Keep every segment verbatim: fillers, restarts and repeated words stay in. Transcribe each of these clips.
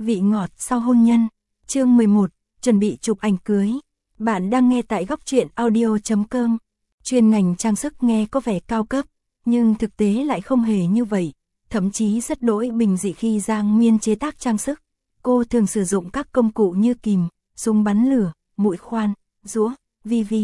Vị ngọt sau hôn nhân. Chương mười một, chuẩn bị chụp ảnh cưới. Bạn đang nghe tại góc truyện audio chấm com. Chuyên ngành trang sức nghe có vẻ cao cấp, nhưng thực tế lại không hề như vậy. Thậm chí rất đỗi bình dị khi Giang Miên chế tác trang sức. Cô thường sử dụng các công cụ như kìm, súng bắn lửa, mũi khoan, rũa, vi vi.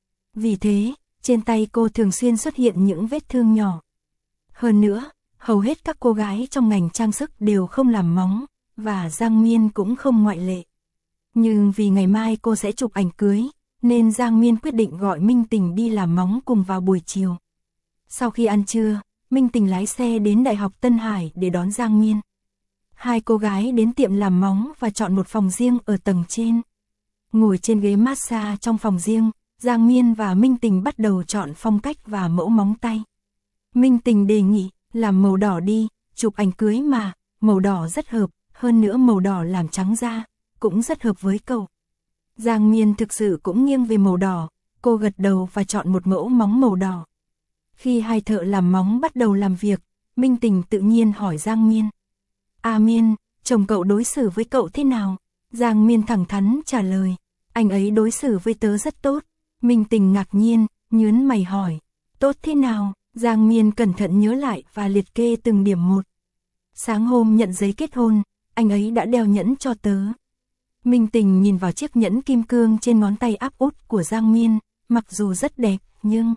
Vì thế, trên tay cô thường xuyên xuất hiện những vết thương nhỏ. Hơn nữa, hầu hết các cô gái trong ngành trang sức đều không làm móng, và Giang Miên cũng không ngoại lệ. Nhưng vì ngày mai cô sẽ chụp ảnh cưới, nên Giang Miên quyết định gọi Minh Tình đi làm móng cùng vào buổi chiều. Sau khi ăn trưa, Minh Tình lái xe đến Đại học Tân Hải để đón Giang Miên. Hai cô gái đến tiệm làm móng và chọn một phòng riêng ở tầng trên. Ngồi trên ghế massage trong phòng riêng, Giang Miên và Minh Tình bắt đầu chọn phong cách và mẫu móng tay. Minh Tình đề nghị, làm màu đỏ đi, chụp ảnh cưới mà, màu đỏ rất hợp, hơn nữa màu đỏ làm trắng da, cũng rất hợp với cậu. Giang Miên thực sự cũng nghiêng về màu đỏ, cô gật đầu và chọn một mẫu móng màu đỏ. Khi hai thợ làm móng bắt đầu làm việc, Minh Tình tự nhiên hỏi Giang Miên. À Miên, chồng cậu đối xử với cậu thế nào? Giang Miên thẳng thắn trả lời, anh ấy đối xử với tớ rất tốt. Minh Tình ngạc nhiên, nhướng mày hỏi, tốt thế nào? Giang Miên cẩn thận nhớ lại và liệt kê từng điểm một. Sáng hôm nhận giấy kết hôn, anh ấy đã đeo nhẫn cho tớ. Minh Tình nhìn vào chiếc nhẫn kim cương trên ngón tay áp út của Giang Miên, mặc dù rất đẹp, nhưng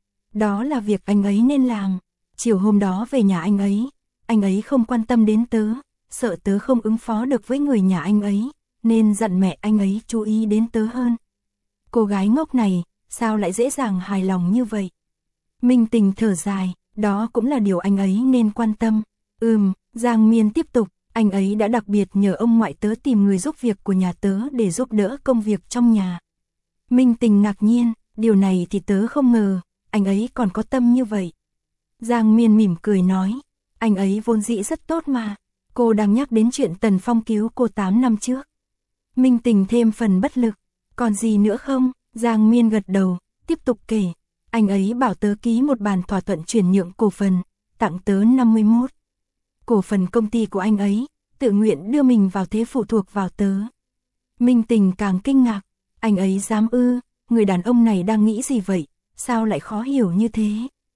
đó là việc anh ấy nên làm. Chiều hôm đó về nhà anh ấy, anh ấy không quan tâm đến tớ, sợ tớ không ứng phó được với người nhà anh ấy, nên dặn mẹ anh ấy chú ý đến tớ hơn. Cô gái ngốc này, sao lại dễ dàng hài lòng như vậy? Minh Tình thở dài, đó cũng là điều anh ấy nên quan tâm. Ừm, Giang Miên tiếp tục, anh ấy đã đặc biệt nhờ ông ngoại tớ tìm người giúp việc của nhà tớ để giúp đỡ công việc trong nhà. Minh Tình ngạc nhiên, điều này thì tớ không ngờ, anh ấy còn có tâm như vậy. Giang Miên mỉm cười nói, anh ấy vốn dĩ rất tốt mà. Cô đang nhắc đến chuyện Tần Phong cứu cô tám năm trước. Minh Tình thêm phần bất lực, còn gì nữa không? Giang Miên gật đầu, tiếp tục kể. Anh ấy bảo tớ ký một bản thỏa thuận chuyển nhượng cổ phần, tặng tớ năm mươi mốt cổ phần công ty của anh ấy, tự nguyện đưa mình vào thế phụ thuộc vào tớ. Minh Tình càng kinh ngạc, anh ấy dám ư, người đàn ông này đang nghĩ gì vậy, sao lại khó hiểu như thế?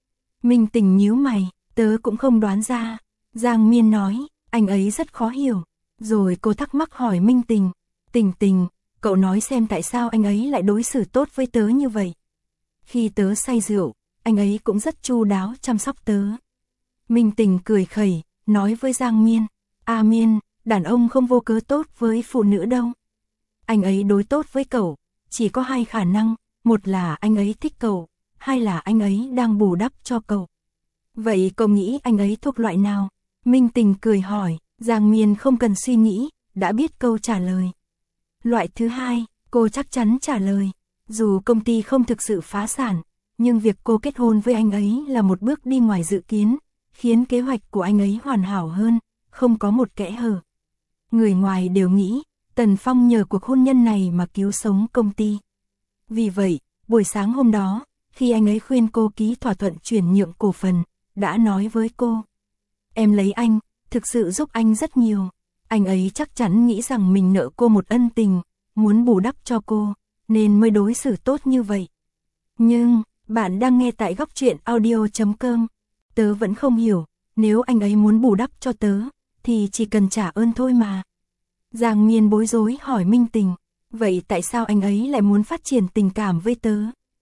Minh Tình nhíu mày, tớ cũng không đoán ra. Giang Miên nói, anh ấy rất khó hiểu. Rồi cô thắc mắc hỏi Minh Tình, Tình Tình, cậu nói xem tại sao anh ấy lại đối xử tốt với tớ như vậy? Khi tớ say rượu, anh ấy cũng rất chu đáo chăm sóc tớ. Minh Tình cười khẩy, nói với Giang Miên, à Miên, đàn ông không vô cớ tốt với phụ nữ đâu. Anh ấy đối tốt với cậu, chỉ có hai khả năng, một là anh ấy thích cậu, hai là anh ấy đang bù đắp cho cậu. Vậy cậu nghĩ anh ấy thuộc loại nào? Minh Tình cười hỏi, Giang Miên không cần suy nghĩ, đã biết câu trả lời. Loại thứ hai, cô chắc chắn trả lời. Dù công ty không thực sự phá sản, nhưng việc cô kết hôn với anh ấy là một bước đi ngoài dự kiến, khiến kế hoạch của anh ấy hoàn hảo hơn, không có một kẽ hở. Người ngoài đều nghĩ, Tần Phong nhờ cuộc hôn nhân này mà cứu sống công ty. Vì vậy, buổi sáng hôm đó, khi anh ấy khuyên cô ký thỏa thuận chuyển nhượng cổ phần, đã nói với cô, em lấy anh, thực sự giúp anh rất nhiều. Anh ấy chắc chắn nghĩ rằng mình nợ cô một ân tình, muốn bù đắp cho cô, nên mới đối xử tốt như vậy. Nhưng, bạn đang nghe tại góc truyện audio chấm com. Tớ vẫn không hiểu, nếu anh ấy muốn bù đắp cho tớ, thì chỉ cần trả ơn thôi mà. Giang Miên bối rối hỏi Minh Tình, vậy tại sao anh ấy lại muốn phát triển tình cảm với tớ?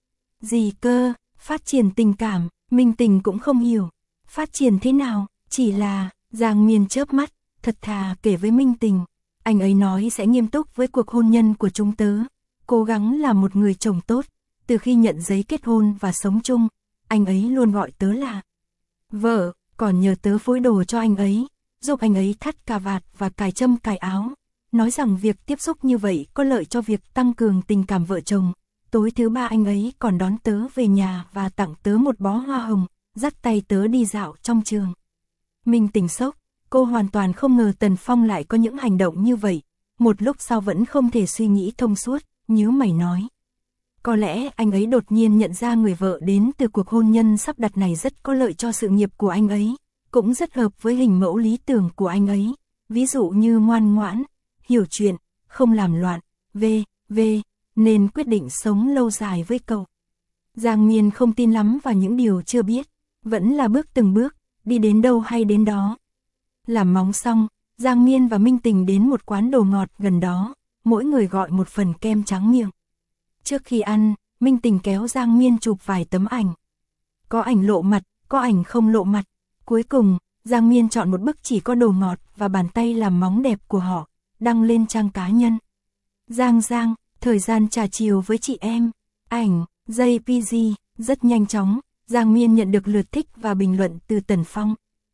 Gì cơ, phát triển tình cảm, Minh Tình cũng không hiểu. Phát triển thế nào, chỉ là, Giang Miên chớp mắt, thật thà kể với Minh Tình. Anh ấy nói sẽ nghiêm túc với cuộc hôn nhân của chúng tớ, cố gắng làm một người chồng tốt. Từ khi nhận giấy kết hôn và sống chung, anh ấy luôn gọi tớ là vợ, còn nhờ tớ phối đồ cho anh ấy, giúp anh ấy thắt cà vạt và cài châm cài áo. Nói rằng việc tiếp xúc như vậy có lợi cho việc tăng cường tình cảm vợ chồng. Tối thứ ba anh ấy còn đón tớ về nhà và tặng tớ một bó hoa hồng, dắt tay tớ đi dạo trong trường. Minh Tình sốc, cô hoàn toàn không ngờ Tần Phong lại có những hành động như vậy. Một lúc sau vẫn không thể suy nghĩ thông suốt, nhíu mày nói. Có lẽ anh ấy đột nhiên nhận ra người vợ đến từ cuộc hôn nhân sắp đặt này rất có lợi cho sự nghiệp của anh ấy, cũng rất hợp với hình mẫu lý tưởng của anh ấy. ví dụ như ngoan ngoãn, hiểu chuyện, không làm loạn, vê vê nên quyết định sống lâu dài với cậu. Giang Miên không tin lắm vào những điều chưa biết, vẫn là bước từng bước, đi đến đâu hay đến đó. Làm móng xong, Giang Miên và Minh Tình đến một quán đồ ngọt gần đó, mỗi người gọi một phần kem tráng miệng. Trước khi ăn, Minh Tình kéo Giang Miên chụp vài tấm ảnh. Có ảnh lộ mặt, có ảnh không lộ mặt. Cuối cùng, Giang Miên chọn một bức chỉ có đồ ngọt và bàn tay làm móng đẹp của họ, đăng lên trang cá nhân. Giang Giang, thời gian trà chiều với chị em. Ảnh, jê pê giê, rất nhanh chóng, Giang Miên nhận được lượt thích và bình luận từ Tần Phong.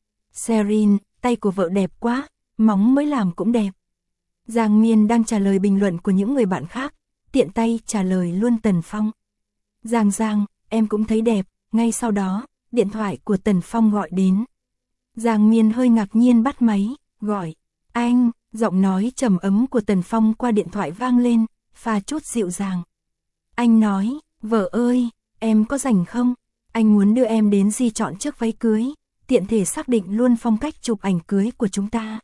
Sherin, tay của vợ đẹp quá, móng mới làm cũng đẹp. Giang Miên đang trả lời bình luận của những người bạn khác, tiện tay trả lời luôn Tần Phong. Giang Giang, em cũng thấy đẹp. Ngay sau đó, điện thoại của Tần Phong gọi đến. Giang Miên hơi ngạc nhiên bắt máy, gọi. Anh, giọng nói trầm ấm của Tần Phong qua điện thoại vang lên, pha chút dịu dàng. Anh nói, vợ ơi, em có rảnh không? Anh muốn đưa em đến Di chọn chiếc váy cưới, tiện thể xác định luôn phong cách chụp ảnh cưới của chúng ta.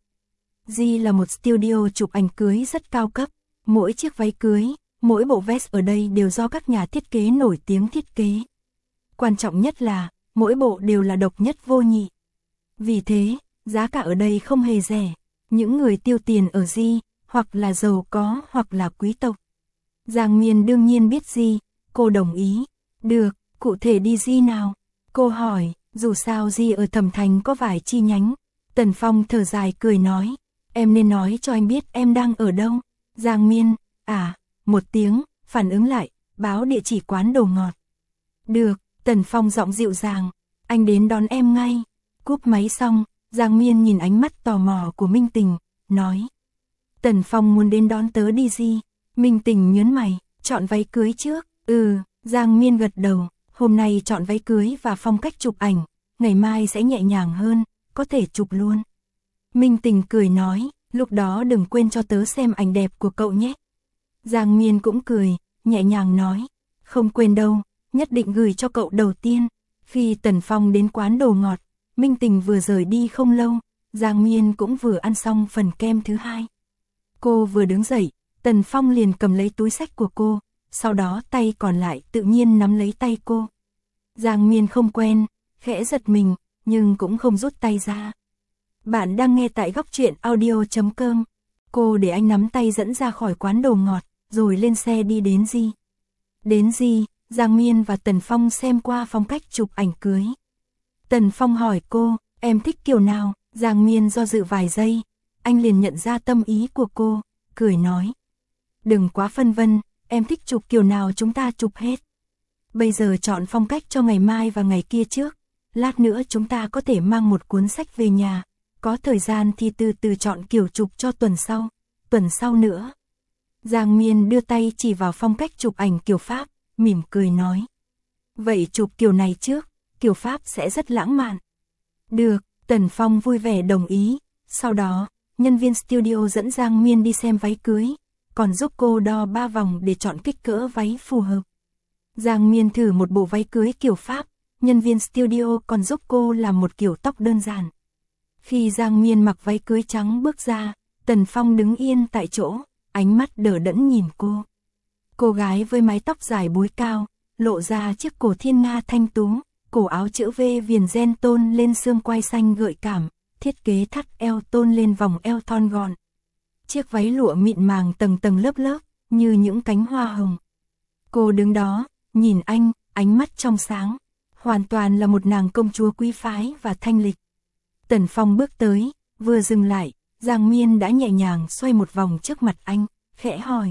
Di là một studio chụp ảnh cưới rất cao cấp, mỗi chiếc váy cưới, mỗi bộ vest ở đây đều do các nhà thiết kế nổi tiếng thiết kế. Quan trọng nhất là, mỗi bộ đều là độc nhất vô nhị. Vì thế, giá cả ở đây không hề rẻ. Những người tiêu tiền ở Di, hoặc là giàu có hoặc là quý tộc. Giang Miên đương nhiên biết Di, cô đồng ý. Được, cụ thể đi Di nào? Cô hỏi, dù sao Di ở Thẩm Thành có vài chi nhánh. Tần Phong thở dài cười nói, em nên nói cho anh biết em đang ở đâu. Giang Miên, à, một tiếng, phản ứng lại, báo địa chỉ quán đồ ngọt. Được. Tần Phong giọng dịu dàng, anh đến đón em ngay. Cúp máy xong, Giang Miên nhìn ánh mắt tò mò của Minh Tình, nói. Tần Phong muốn đến đón tớ đi Di. Minh Tình nhớn mày, chọn váy cưới trước. Ừ, Giang Miên gật đầu, hôm nay chọn váy cưới và phong cách chụp ảnh, ngày mai sẽ nhẹ nhàng hơn, có thể chụp luôn. Minh Tình cười nói, lúc đó đừng quên cho tớ xem ảnh đẹp của cậu nhé. Giang Miên cũng cười, nhẹ nhàng nói, không quên đâu. Nhất định gửi cho cậu đầu tiên. Khi Tần Phong đến quán đồ ngọt, Minh Tình vừa rời đi không lâu, Giang Miên cũng vừa ăn xong phần kem thứ hai. Cô vừa đứng dậy, Tần Phong liền cầm lấy túi xách của cô, sau đó tay còn lại tự nhiên nắm lấy tay cô. Giang Miên không quen, khẽ giật mình, nhưng cũng không rút tay ra. Bạn đang nghe tại góc truyện audio chấm com. Cô để anh nắm tay dẫn ra khỏi quán đồ ngọt, rồi lên xe đi đến Di. Đến Di, Giang Miên và Tần Phong xem qua phong cách chụp ảnh cưới. Tần Phong hỏi cô, em thích kiểu nào? Giang Miên do dự vài giây, anh liền nhận ra tâm ý của cô, cười nói. Đừng quá phân vân, em thích chụp kiểu nào chúng ta chụp hết. Bây giờ chọn phong cách cho ngày mai và ngày kia trước, lát nữa chúng ta có thể mang một cuốn sách về nhà, có thời gian thì từ từ chọn kiểu chụp cho tuần sau, tuần sau nữa. Giang Miên đưa tay chỉ vào phong cách chụp ảnh kiểu Pháp, mỉm cười nói. Vậy chụp kiểu này trước, kiểu Pháp sẽ rất lãng mạn. Được, Tần Phong vui vẻ đồng ý, sau đó, nhân viên studio dẫn Giang Miên đi xem váy cưới, còn giúp cô đo ba vòng để chọn kích cỡ váy phù hợp. Giang Miên thử một bộ váy cưới kiểu Pháp, nhân viên studio còn giúp cô làm một kiểu tóc đơn giản. Khi Giang Miên mặc váy cưới trắng bước ra, Tần Phong đứng yên tại chỗ, ánh mắt đờ đẫn nhìn cô. Cô gái với mái tóc dài búi cao, lộ ra chiếc cổ thiên nga thanh tú, cổ áo chữ V viền ren tôn lên xương quai xanh gợi cảm, thiết kế thắt eo tôn lên vòng eo thon gọn. Chiếc váy lụa mịn màng tầng tầng lớp lớp, như những cánh hoa hồng. Cô đứng đó, nhìn anh, ánh mắt trong sáng, hoàn toàn là một nàng công chúa quý phái và thanh lịch. Tần Phong bước tới, vừa dừng lại, Giang Miên đã nhẹ nhàng xoay một vòng trước mặt anh, khẽ hỏi.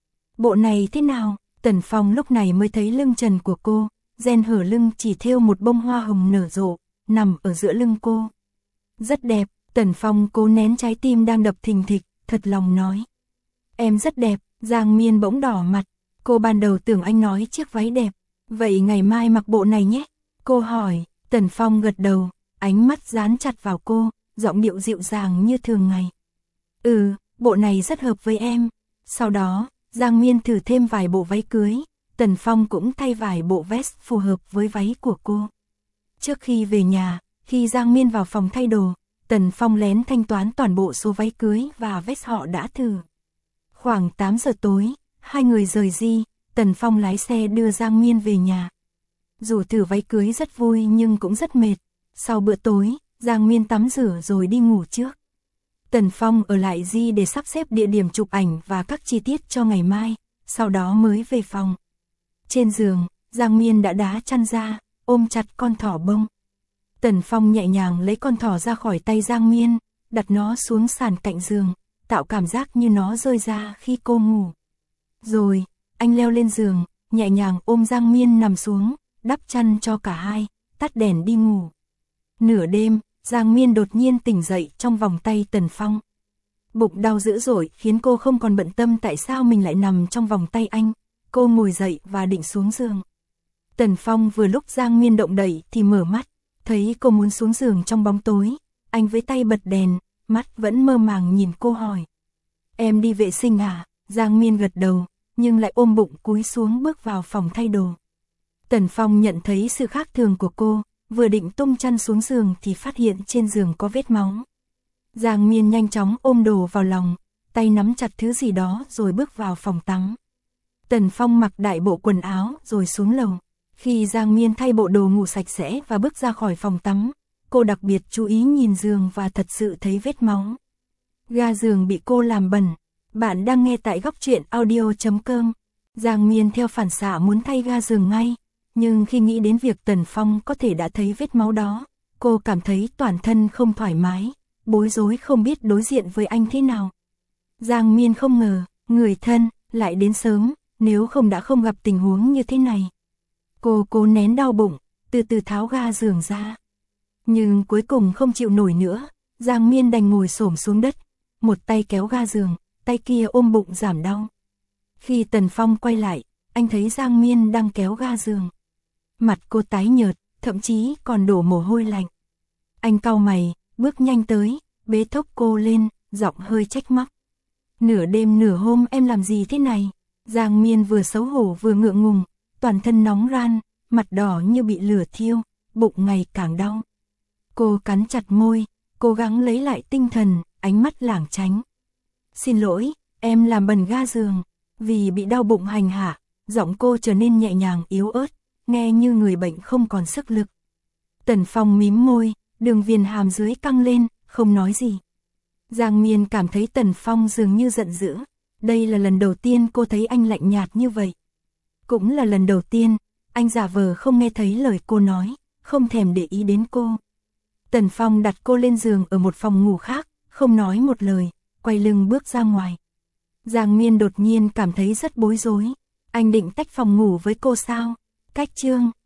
Bộ này thế nào? Tần Phong lúc này mới thấy lưng trần của cô, ren hở lưng chỉ thêu một bông hoa hồng nở rộ, nằm ở giữa lưng cô. Rất đẹp, Tần Phong cố nén trái tim đang đập thình thịch, thật lòng nói. Em rất đẹp, Giang Miên bỗng đỏ mặt, cô ban đầu tưởng anh nói chiếc váy đẹp, vậy ngày mai mặc bộ này nhé. Cô hỏi, Tần Phong gật đầu, ánh mắt dán chặt vào cô, giọng điệu dịu dàng như thường ngày. Ừ, bộ này rất hợp với em. Sau đó, Giang Miên thử thêm vài bộ váy cưới, Tần Phong cũng thay vài bộ vest phù hợp với váy của cô. Trước khi về nhà, khi Giang Miên vào phòng thay đồ, Tần Phong lén thanh toán toàn bộ số váy cưới và vest họ đã thử. Khoảng tám giờ tối, hai người rời đi, Tần Phong lái xe đưa Giang Miên về nhà. Dù thử váy cưới rất vui nhưng cũng rất mệt. Sau bữa tối, Giang Miên tắm rửa rồi đi ngủ trước. Tần Phong ở lại Di để sắp xếp địa điểm chụp ảnh và các chi tiết cho ngày mai, sau đó mới về phòng. Trên giường, Giang Miên đã đá chăn ra, ôm chặt con thỏ bông. Tần Phong nhẹ nhàng lấy con thỏ ra khỏi tay Giang Miên, đặt nó xuống sàn cạnh giường, tạo cảm giác như nó rơi ra khi cô ngủ. Rồi, anh leo lên giường, nhẹ nhàng ôm Giang Miên nằm xuống, đắp chăn cho cả hai, tắt đèn đi ngủ. Nửa đêm, Giang Miên đột nhiên tỉnh dậy trong vòng tay Tần Phong. Bụng đau dữ dội khiến cô không còn bận tâm tại sao mình lại nằm trong vòng tay anh. Cô ngồi dậy và định xuống giường. Tần Phong vừa lúc Giang Miên động đậy thì mở mắt, thấy cô muốn xuống giường trong bóng tối. Anh với tay bật đèn, mắt vẫn mơ màng nhìn cô hỏi. Em đi vệ sinh à? Giang Miên gật đầu, nhưng lại ôm bụng cúi xuống bước vào phòng thay đồ. Tần Phong nhận thấy sự khác thường của cô, vừa định tung chăn xuống giường thì phát hiện trên giường có vết máu. Giang Miên nhanh chóng ôm đồ vào lòng, tay nắm chặt thứ gì đó rồi bước vào phòng tắm. Tần Phong mặc đại bộ quần áo rồi xuống lầu. Khi Giang Miên thay bộ đồ ngủ sạch sẽ và bước ra khỏi phòng tắm, cô đặc biệt chú ý nhìn giường và thật sự thấy vết máu. Ga giường bị cô làm bẩn. Bạn đang nghe tại góc truyện audio chấm com. Giang Miên theo phản xạ muốn thay ga giường ngay, nhưng khi nghĩ đến việc Tần Phong có thể đã thấy vết máu đó, cô cảm thấy toàn thân không thoải mái, bối rối không biết đối diện với anh thế nào. Giang Miên không ngờ, người thân lại đến sớm, nếu không đã không gặp tình huống như thế này. Cô cố nén đau bụng, từ từ tháo ga giường ra. Nhưng cuối cùng không chịu nổi nữa, Giang Miên đành ngồi xổm xuống đất, một tay kéo ga giường, tay kia ôm bụng giảm đau. Khi Tần Phong quay lại, anh thấy Giang Miên đang kéo ga giường. Mặt cô tái nhợt, thậm chí còn đổ mồ hôi lạnh. Anh cau mày, bước nhanh tới, bế thốc cô lên, giọng hơi trách móc. Nửa đêm nửa hôm em làm gì thế này? Giang Miên vừa xấu hổ vừa ngượng ngùng, toàn thân nóng ran, mặt đỏ như bị lửa thiêu, bụng ngày càng đau. Cô cắn chặt môi, cố gắng lấy lại tinh thần, ánh mắt lảng tránh. Xin lỗi, em làm bẩn ga giường. Vì bị đau bụng hành hạ, giọng cô trở nên nhẹ nhàng yếu ớt, nghe như người bệnh không còn sức lực. Tần Phong mím môi, đường viền hàm dưới căng lên, không nói gì. Giang Miên cảm thấy Tần Phong dường như giận dữ. Đây là lần đầu tiên cô thấy anh lạnh nhạt như vậy. Cũng là lần đầu tiên, anh giả vờ không nghe thấy lời cô nói, không thèm để ý đến cô. Tần Phong đặt cô lên giường ở một phòng ngủ khác, không nói một lời, quay lưng bước ra ngoài. Giang Miên đột nhiên cảm thấy rất bối rối. Anh định tách phòng ngủ với cô sao? Cách chương